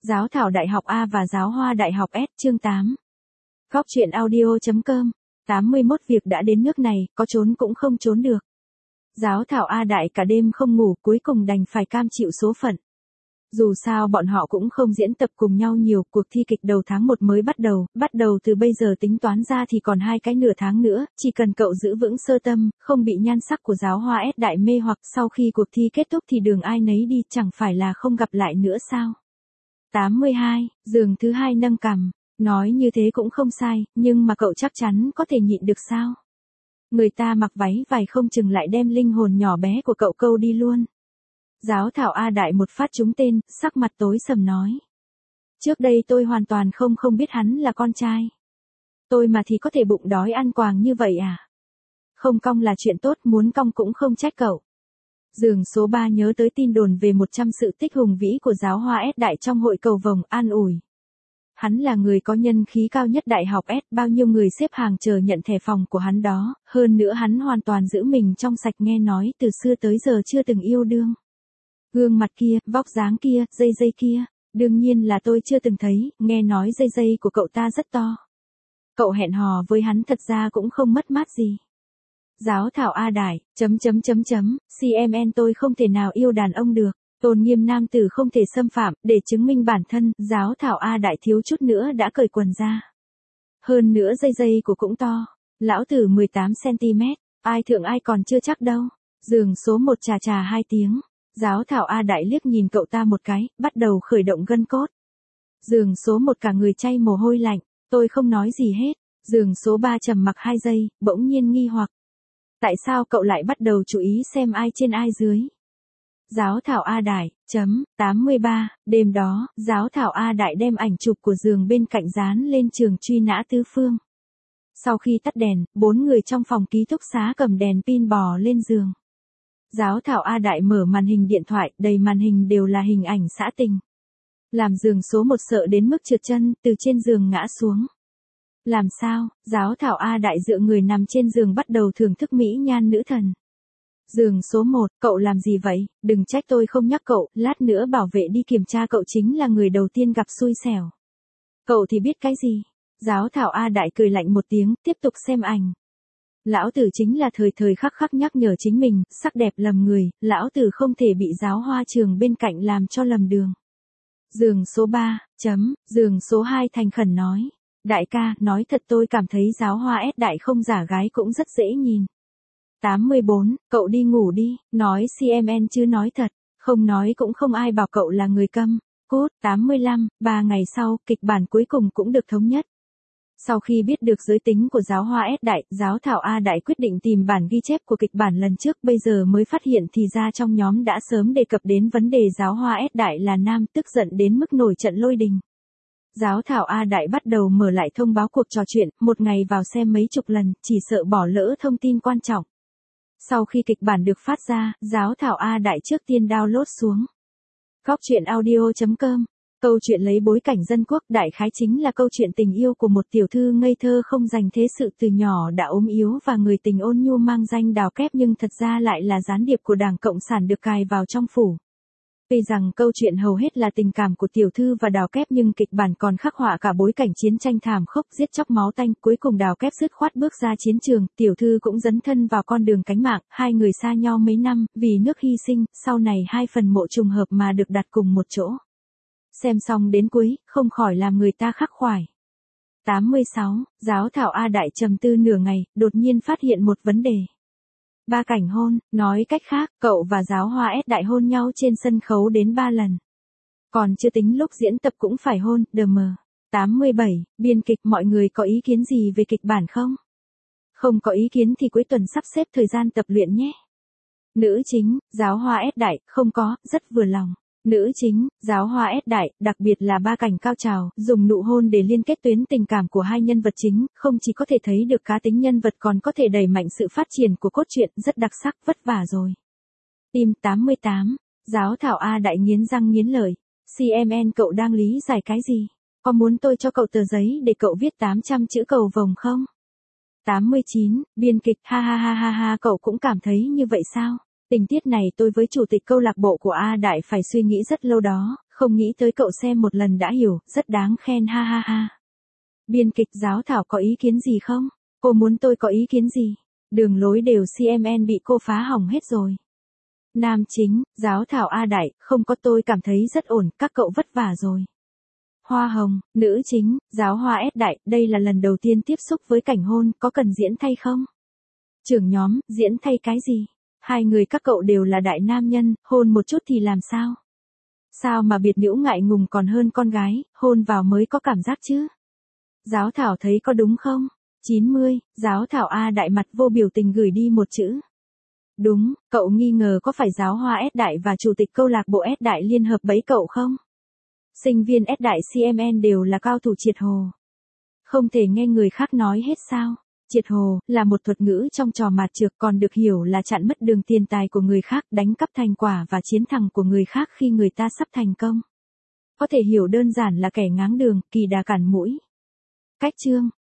Giáo thảo đại học A và giáo hoa đại học S chương 8. Góc truyện audio.com 81 việc đã đến nước này, có trốn cũng không trốn được. Giáo thảo A đại cả đêm không ngủ, cuối cùng đành phải cam chịu số phận. Dù sao bọn họ cũng không diễn tập cùng nhau nhiều, cuộc thi kịch đầu tháng 1 mới bắt đầu từ bây giờ tính toán ra thì còn 2 cái nửa tháng nữa, chỉ cần cậu giữ vững sơ tâm, không bị nhan sắc của giáo hoa S đại mê hoặc sau khi cuộc thi kết thúc thì đường ai nấy đi, chẳng phải là không gặp lại nữa sao. 82, giường thứ 2 nâng cằm, nói như thế cũng không sai, nhưng mà cậu chắc chắn có thể nhịn được sao? Người ta mặc váy vải không chừng lại đem linh hồn nhỏ bé của cậu câu đi luôn. Giáo thảo A đại một phát trúng tên, sắc mặt tối sầm nói. Trước đây tôi hoàn toàn không biết hắn là con trai. Tôi mà thì có thể bụng đói ăn quàng như vậy à? Không cong là chuyện tốt, muốn cong cũng không trách cậu. Giường số 3 nhớ tới tin đồn về 100 sự tích hùng vĩ của giáo hoa S đại trong hội cầu vồng, an ủi. Hắn là người có nhân khí cao nhất đại học S, bao nhiêu người xếp hàng chờ nhận thẻ phòng của hắn đó, hơn nữa hắn hoàn toàn giữ mình trong sạch, nghe nói từ xưa tới giờ chưa từng yêu đương. Gương mặt kia, vóc dáng kia, dây kia, đương nhiên là tôi chưa từng thấy, nghe nói dây của cậu ta rất to. Cậu hẹn hò với hắn thật ra cũng không mất mát gì. Giáo thảo A đại, CMN tôi không thể nào yêu đàn ông được, tôn nghiêm nam tử không thể xâm phạm, để chứng minh bản thân, giáo thảo A đại thiếu chút nữa đã cởi quần ra. Hơn nữa dây của cũng to, lão tử 18cm, ai thượng ai còn chưa chắc đâu. Giường số 1 trà 2 tiếng. Giáo thảo A đại liếc nhìn cậu ta một cái, bắt đầu khởi động gân cốt. Giường số 1 cả người chay mồ hôi lạnh, tôi không nói gì hết. Giường số 3 trầm mặc 2 giây, bỗng nhiên nghi hoặc. Tại sao cậu lại bắt đầu chú ý xem ai trên ai dưới? Giáo thảo A đại, 83, đêm đó, giáo thảo A đại đem ảnh chụp của giường bên cạnh dán lên trường truy nã tứ phương. Sau khi tắt đèn, 4 người trong phòng ký túc xá cầm đèn pin bò lên giường. Giáo thảo A đại mở màn hình điện thoại, đầy màn hình đều là hình ảnh xã tình. Làm giường số 1 sợ đến mức trượt chân, từ trên giường ngã xuống. Làm sao? Giáo thảo A đại dựa người nằm trên giường bắt đầu thưởng thức mỹ nhan nữ thần. Giường số 1, cậu làm gì vậy? Đừng trách tôi không nhắc cậu, lát nữa bảo vệ đi kiểm tra cậu chính là người đầu tiên gặp xui xẻo. Cậu thì biết cái gì? Giáo thảo A đại cười lạnh một tiếng, tiếp tục xem ảnh. Lão tử chính là thời khắc nhắc nhở chính mình, sắc đẹp lầm người, lão tử không thể bị giáo hoa trường bên cạnh làm cho lầm đường. Giường số 3, giường số 2 thành khẩn nói. Đại ca, nói thật tôi cảm thấy giáo hoa S đại không giả gái cũng rất dễ nhìn. 84, cậu đi ngủ đi, nói CMN chứ nói thật, không nói cũng không ai bảo cậu là người câm. Cốt, 85, 3 ngày sau, kịch bản cuối cùng cũng được thống nhất. Sau khi biết được giới tính của giáo hoa S đại, giáo thảo A đại quyết định tìm bản ghi chép của kịch bản lần trước, bây giờ mới phát hiện thì ra trong nhóm đã sớm đề cập đến vấn đề giáo hoa S đại là nam, tức giận đến mức nổi trận lôi đình. Giáo thảo A đại bắt đầu mở lại thông báo cuộc trò chuyện, một ngày vào xem mấy chục lần, chỉ sợ bỏ lỡ thông tin quan trọng. Sau khi kịch bản được phát ra, giáo thảo A đại trước tiên download xuống. Góc truyện audio.com. Câu chuyện lấy bối cảnh dân quốc, đại khái chính là câu chuyện tình yêu của một tiểu thư ngây thơ không dành thế sự, từ nhỏ đã ốm yếu và người tình ôn nhu mang danh Đào Kép nhưng thật ra lại là gián điệp của Đảng Cộng sản được cài vào trong phủ. Tuy rằng câu chuyện hầu hết là tình cảm của tiểu thư và Đào Kép nhưng kịch bản còn khắc họa cả bối cảnh chiến tranh thảm khốc, giết chóc máu tanh, cuối cùng Đào Kép dứt khoát bước ra chiến trường, tiểu thư cũng dấn thân vào con đường cánh mạng, hai người xa nhau mấy năm, vì nước hy sinh, sau này hai phần mộ trùng hợp mà được đặt cùng một chỗ. Xem xong đến cuối, không khỏi làm người ta khắc khoải. 86, giáo thảo A đại trầm tư nửa ngày, đột nhiên phát hiện một vấn đề. 3 cảnh hôn, nói cách khác, cậu và giáo hoa S đại hôn nhau trên sân khấu đến 3 lần. Còn chưa tính lúc diễn tập cũng phải hôn, đm. 87, biên kịch, mọi người có ý kiến gì về kịch bản không? Không có ý kiến thì cuối tuần sắp xếp thời gian tập luyện nhé. Nữ chính, giáo hoa S đại, không có, rất vừa lòng. Nữ chính, giáo hoa S đại, đặc biệt là 3 cảnh cao trào, dùng nụ hôn để liên kết tuyến tình cảm của hai nhân vật chính, không chỉ có thể thấy được cá tính nhân vật còn có thể đẩy mạnh sự phát triển của cốt truyện, rất đặc sắc, vất vả rồi. Tim 88, giáo thảo A đại nghiến răng nghiến lợi. CMN cậu đang lý giải cái gì? Có muốn tôi cho cậu tờ giấy để cậu viết 800 chữ cầu vồng không? 89, biên kịch, ha, cậu cũng cảm thấy như vậy sao? Tình tiết này tôi với chủ tịch câu lạc bộ của A đại phải suy nghĩ rất lâu đó, Không nghĩ tới cậu xem một lần đã hiểu, rất đáng khen ha ha ha. Biên kịch Giáo Thảo có ý kiến gì không? Cô muốn tôi có ý kiến gì? Đường lối đều CMN bị cô phá hỏng hết rồi. Nam chính, Giáo Thảo A Đại, không có tôi cảm thấy rất ổn, các cậu vất vả rồi. Hoa Hồng, nữ chính, Giáo Hoa S Đại, đây là lần đầu tiên tiếp xúc với cảnh hôn, có cần diễn thay không? Trưởng nhóm, diễn thay cái gì? Hai người các cậu đều là đại nam nhân, hôn một chút thì làm sao? Sao mà biệt nữ ngại ngùng còn hơn con gái, hôn vào mới có cảm giác chứ? Giáo Thảo thấy có đúng không? 90, Giáo Thảo A Đại mặt vô biểu tình gửi đi một chữ. Đúng, cậu nghi ngờ có phải Giáo Hoa S Đại và Chủ tịch câu lạc bộ S Đại liên hợp bẫy cậu không? Sinh viên S Đại CMN đều là cao thủ triệt hồ. Không thể nghe người khác nói hết sao? Triệt hồ là một thuật ngữ trong trò mạt trược, còn được hiểu là chặn mất đường tiền tài của người khác, đánh cắp thành quả và chiến thắng của người khác khi người ta sắp thành công. Có thể hiểu đơn giản là kẻ ngáng đường, kỳ đà cản mũi. Cách chương